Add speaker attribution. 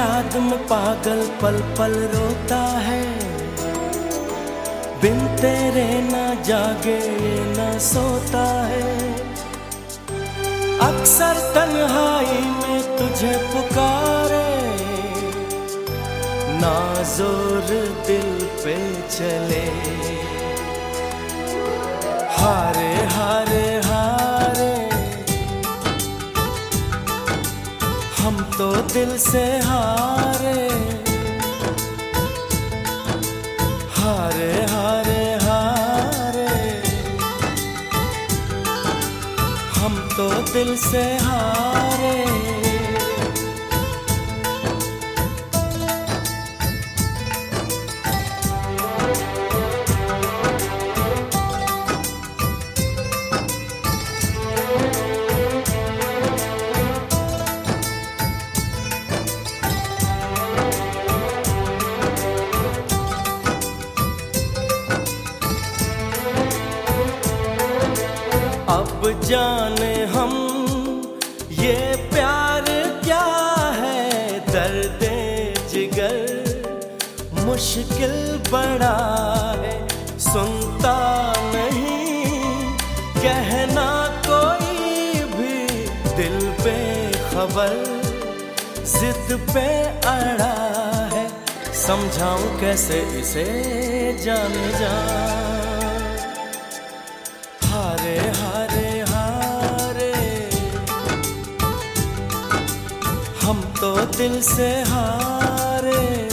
Speaker 1: याद में पागल पल पल रोता है, बिन तेरे ना जागे ना सोता है। अक्सर तन्हाई में तुझे पुकारे, ना जोर दिल पे चले। हारे हारे हारे हम तो दिल से हारे, हारे हारे हारे हम तो दिल से हारे। अब जाने हम ये प्यार क्या है, दर्द जिगर मुश्किल बड़ा है। सुनता नहीं कहना कोई भी, दिल पे खबर जिद पे अड़ा है। समझाऊं कैसे इसे जाने जा, हारे हारे हारे हम तो दिल से हारे।